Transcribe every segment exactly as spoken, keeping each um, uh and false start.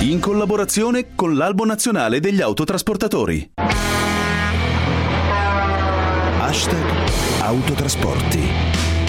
in collaborazione con l'Albo Nazionale degli Autotrasportatori. Hashtag Autotrasporti.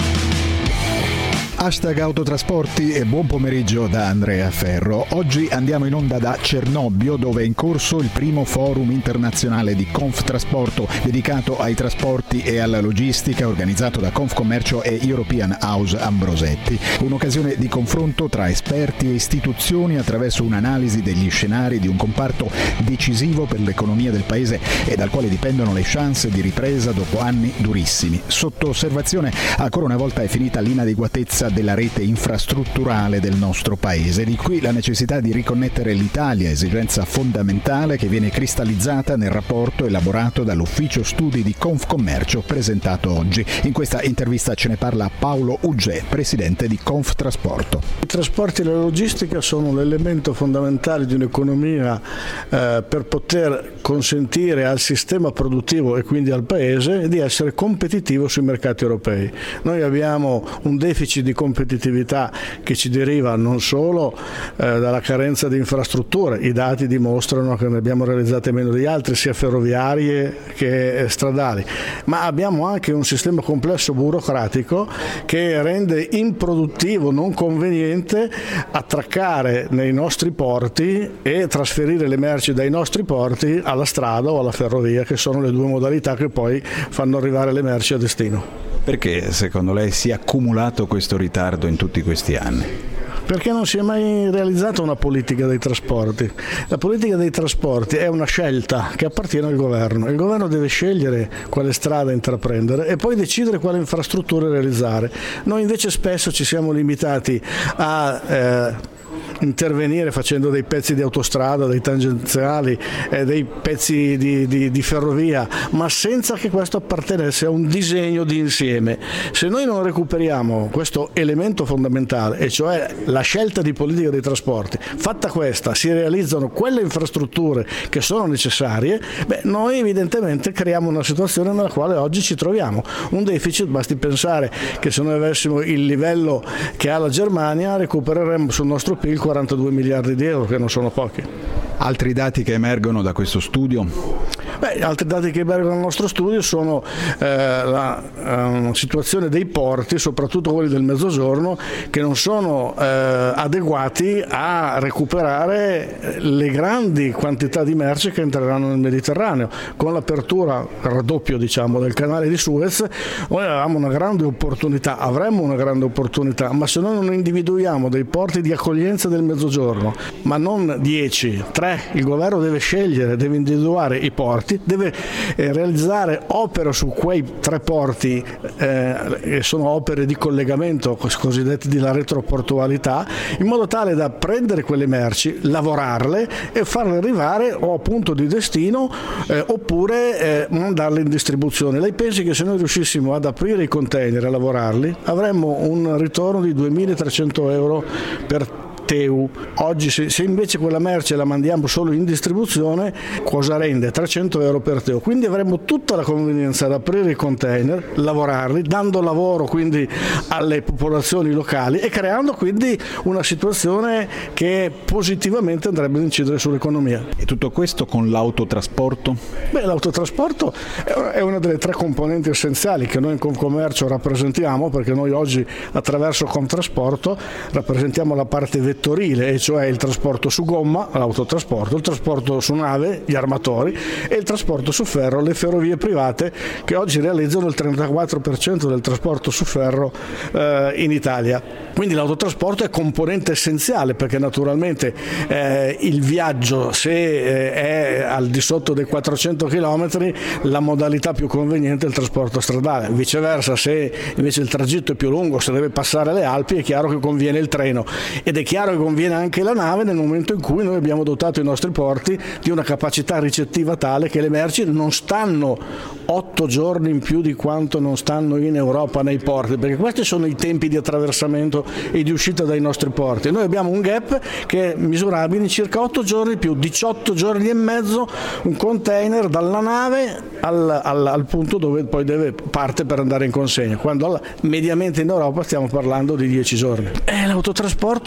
Hashtag Autotrasporti e buon pomeriggio da Andrea Ferro. Oggi andiamo in onda da Cernobbio, dove è in corso il primo forum internazionale di Conftrasporto dedicato ai trasporti e alla logistica, organizzato da Confcommercio e European House Ambrosetti. Un'occasione di confronto tra esperti e istituzioni attraverso un'analisi degli scenari di un comparto decisivo per l'economia del paese e dal quale dipendono le chance di ripresa dopo anni durissimi. Sotto osservazione ancora una volta è finita l'inadeguatezza della rete infrastrutturale del nostro paese. Di qui la necessità di riconnettere l'Italia, esigenza fondamentale che viene cristallizzata nel rapporto elaborato dall'Ufficio Studi di Confcommercio presentato oggi. In questa intervista ce ne parla Paolo Uggè, presidente di Conftrasporto. I trasporti e la logistica sono l'elemento fondamentale di un'economia eh, per poter consentire al sistema produttivo e quindi al paese di essere competitivo sui mercati europei. Noi abbiamo un deficit di competitività che ci deriva non solo eh, dalla carenza di infrastrutture, i dati dimostrano che ne abbiamo realizzate meno di altri, sia ferroviarie che stradali, ma abbiamo anche un sistema complesso burocratico che rende improduttivo, non conveniente attraccare nei nostri porti e trasferire le merci dai nostri porti alla strada o alla ferrovia, che sono le due modalità che poi fanno arrivare le merci a destino. Perché secondo lei si è accumulato questo ritardo in tutti questi anni? Perché non si è mai realizzata una politica dei trasporti. La politica dei trasporti è una scelta che appartiene al governo. Il governo deve scegliere quale strada intraprendere e poi decidere quale infrastrutture realizzare. Noi invece spesso ci siamo limitati a eh, intervenire facendo dei pezzi di autostrada, dei tangenziali, eh, dei pezzi di, di, di ferrovia, ma senza che questo appartenesse a un disegno di insieme. Se noi non recuperiamo questo elemento fondamentale, e cioè la scelta di politica dei trasporti, fatta questa si realizzano quelle infrastrutture che sono necessarie, beh, noi evidentemente creiamo una situazione nella quale oggi ci troviamo. Un deficit, basti pensare che se noi avessimo il livello che ha la Germania recupereremmo sul nostro P I L quarantadue miliardi di euro, che non sono pochi. Altri dati che emergono da questo studio? Beh, altri dati che emergono dal nostro studio sono eh, la eh, situazione dei porti, soprattutto quelli del Mezzogiorno, che non sono eh, adeguati a recuperare le grandi quantità di merci che entreranno nel Mediterraneo. Con l'apertura, il raddoppio diciamo, del canale di Suez, noi avevamo una grande opportunità, avremmo una grande opportunità, ma se noi non individuiamo dei porti di accoglienza del Mezzogiorno, ma non dieci, tre, il governo deve scegliere, deve individuare i porti, deve eh, realizzare opere su quei tre porti eh, che sono opere di collegamento cosiddetti di la retroportualità, in modo tale da prendere quelle merci, lavorarle e farle arrivare o a punto di destino eh, oppure eh, mandarle in distribuzione. Lei pensi che se noi riuscissimo ad aprire i container e a lavorarli avremmo un ritorno di duemilatrecento euro per T E U. Oggi se, se invece quella merce la mandiamo solo in distribuzione, cosa rende? trecento euro per T E U. Quindi avremmo tutta la convenienza ad aprire i container, lavorarli, dando lavoro quindi alle popolazioni locali e creando quindi una situazione che positivamente andrebbe ad incidere sull'economia. E tutto questo con l'autotrasporto? Beh, l'autotrasporto è una delle tre componenti essenziali che noi in Confcommercio rappresentiamo, perché noi oggi attraverso Conftrasporto rappresentiamo la parte vettoriale, e cioè il trasporto su gomma, l'autotrasporto, il trasporto su nave, gli armatori, e il trasporto su ferro, le ferrovie private, che oggi realizzano il trentaquattro per cento del trasporto su ferro eh, in Italia. Quindi l'autotrasporto è componente essenziale, perché naturalmente eh, il viaggio, se eh, è al di sotto dei quattrocento chilometri, la modalità più conveniente è il trasporto stradale. Viceversa, se invece il tragitto è più lungo, se deve passare le Alpi, è chiaro che conviene il treno, ed è chiaro che conviene anche la nave nel momento in cui noi abbiamo dotato i nostri porti di una capacità ricettiva tale che le merci non stanno otto giorni in più di quanto non stanno in Europa nei porti, perché questi sono i tempi di attraversamento e di uscita dai nostri porti. Noi abbiamo un gap che è misurabile in circa otto giorni più diciotto giorni e mezzo, un container dalla nave al, al, al punto dove poi deve parte per andare in consegna, quando mediamente in Europa stiamo parlando di dieci giorni. E l'autotrasporto ha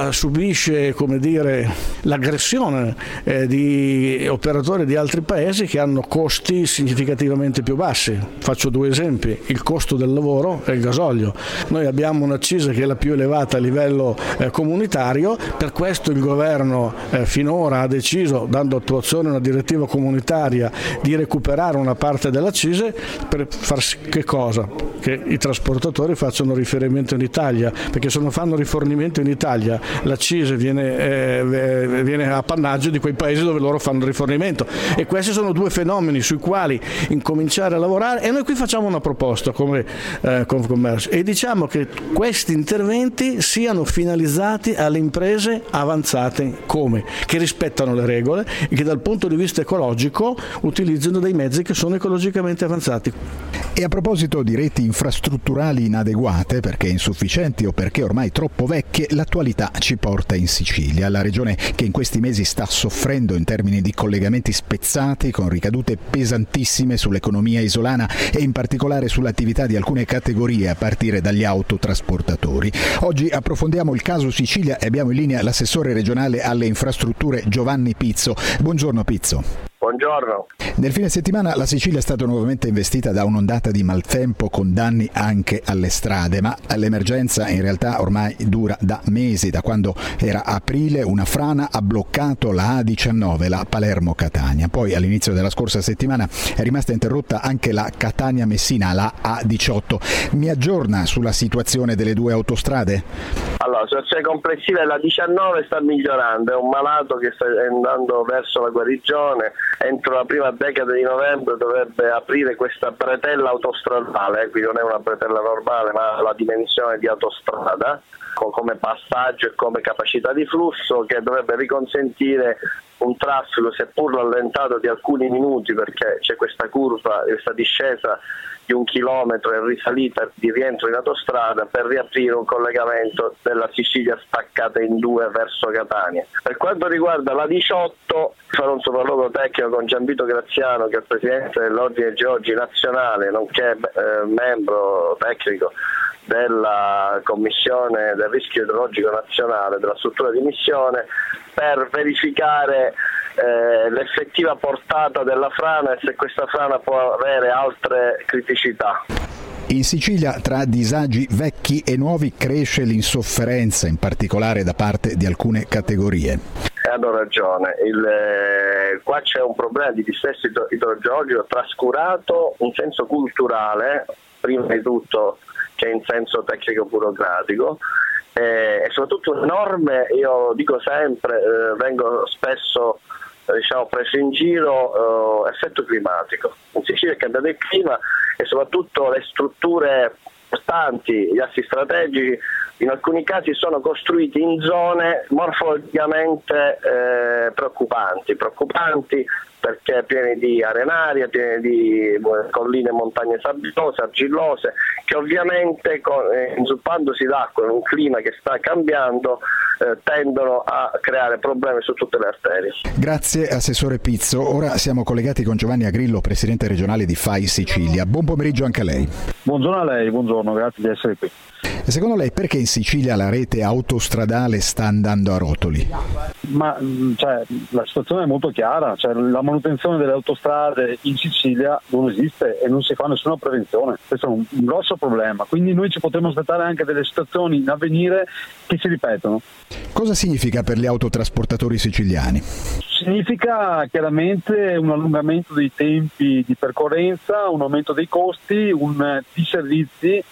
subisce, come dire, l'aggressione eh, di operatori di altri paesi che hanno costi significativamente più bassi. Faccio due esempi: il costo del lavoro e il gasolio. Noi abbiamo un'accisa che è la più elevata a livello eh, comunitario, per questo il governo eh, finora ha deciso, dando attuazione a una direttiva comunitaria, di recuperare una parte dell'accise per far sì che cosa? Che i trasportatori facciano riferimento in Italia, perché se non fanno rifornimento in Italia l'accise viene, eh, viene appannaggio di quei paesi dove loro fanno rifornimento, e questi sono due fenomeni sui quali incominciare a lavorare, e noi qui facciamo una proposta come eh, Confcommercio e diciamo che questi interventi siano finalizzati alle imprese avanzate, come? Che rispettano le regole e che dal punto di vista ecologico utilizzano dei mezzi che sono ecologicamente avanzati. E a proposito di reti infrastrutturali inadeguate, perché insufficienti o perché ormai troppo vecchie, l'attualità ci porta in Sicilia, la regione che in questi mesi sta soffrendo in termini di collegamenti spezzati, con ricadute pesantissime sull'economia isolana e in particolare sull'attività di alcune categorie, a partire dagli autotrasportatori. Oggi approfondiamo il caso Sicilia e abbiamo in linea l'assessore regionale alle infrastrutture Giovanni Pizzo. Buongiorno Pizzo. Buongiorno. Nel fine settimana la Sicilia è stata nuovamente investita da un'ondata di maltempo con danni anche alle strade, ma l'emergenza in realtà ormai dura da mesi. Da quando era aprile una frana ha bloccato la A diciannove, la Palermo-Catania. Poi all'inizio della scorsa settimana è rimasta interrotta anche la Catania-Messina, la A diciotto. Mi aggiorna sulla situazione delle due autostrade? Allora, la situazione complessiva della diciannove sta migliorando, è un malato che sta andando verso la guarigione. Entro la prima decade di novembre dovrebbe aprire questa bretella autostradale, quindi non è una bretella normale ma ha la dimensione di autostrada, come passaggio e come capacità di flusso, che dovrebbe riconsentire un traffico seppur rallentato di alcuni minuti, perché c'è questa curva, questa discesa di un chilometro e risalita di rientro in autostrada, per riaprire un collegamento della Sicilia staccata in due verso Catania. Per quanto riguarda la diciotto, farò un sopralluogo tecnico con Gianvito Graziano, che è il presidente dell'Ordine Geologi Nazionale, nonché eh, membro tecnico della Commissione del Rischio Idrologico Nazionale, della struttura di missione, per verificare eh, l'effettiva portata della frana e se questa frana può avere altre criticità. In Sicilia, tra disagi vecchi e nuovi, cresce l'insofferenza, in particolare da parte di alcune categorie. E hanno ragione, Il, eh, qua c'è un problema di dissesto idrogeologico trascurato in senso culturale, prima di tutto che in senso tecnico-burocratico, eh, e soprattutto una norme, io dico sempre, eh, vengo spesso eh, diciamo, preso in giro, eh, effetto climatico. In Sicilia è cambiato il clima e soprattutto le strutture importanti, gli assi strategici, in alcuni casi sono costruiti in zone morfologicamente eh, preoccupanti, preoccupanti perché piene di arenaria, piene di colline e montagne sabbiose, argillose, che ovviamente eh, inzuppandosi d'acqua in un clima che sta cambiando eh, tendono a creare problemi su tutte le arterie. Grazie Assessore Pizzo. Ora siamo collegati con Giovanni Agrillo, Presidente regionale di F A I Sicilia. Buon pomeriggio anche a lei. Buongiorno a lei, buongiorno, grazie di essere qui. E secondo lei perché in Sicilia la rete autostradale sta andando a rotoli? Ma cioè, la situazione è molto chiara, cioè, la manutenzione delle autostrade in Sicilia non esiste e non si fa nessuna prevenzione. Questo è un, un grosso problema, quindi noi ci potremmo aspettare anche delle situazioni in avvenire che si ripetono. Cosa significa per gli autotrasportatori siciliani? Significa chiaramente un allungamento dei tempi di percorrenza, un aumento dei costi, un disservizi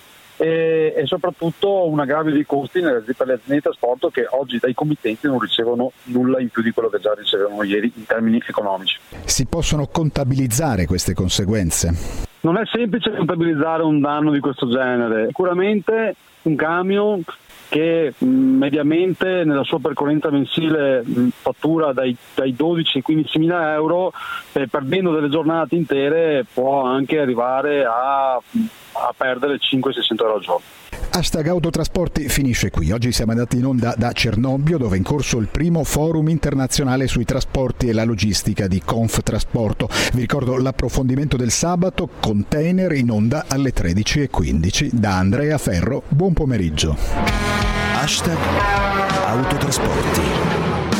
e, e soprattutto un aggravio dei costi per le aziende di trasporto, che oggi dai committenti non ricevono nulla in più di quello che già ricevevano ieri in termini economici. Si possono contabilizzare queste conseguenze? Non è semplice contabilizzare un danno di questo genere. Sicuramente un camion che mh, mediamente nella sua percorrenza mensile mh, fattura dai, dai dodici ai quindici mila euro, eh, perdendo delle giornate intere può anche arrivare a, a perdere cinquecento seicento euro al giorno. Hashtag Autotrasporti finisce qui. Oggi siamo andati in onda da Cernobbio, dove è in corso il primo forum internazionale sui trasporti e la logistica di Conftrasporto. Vi ricordo l'approfondimento del sabato, Container, in onda alle tredici e quindici. Da Andrea Ferro, buon pomeriggio. Hashtag Autotrasporti.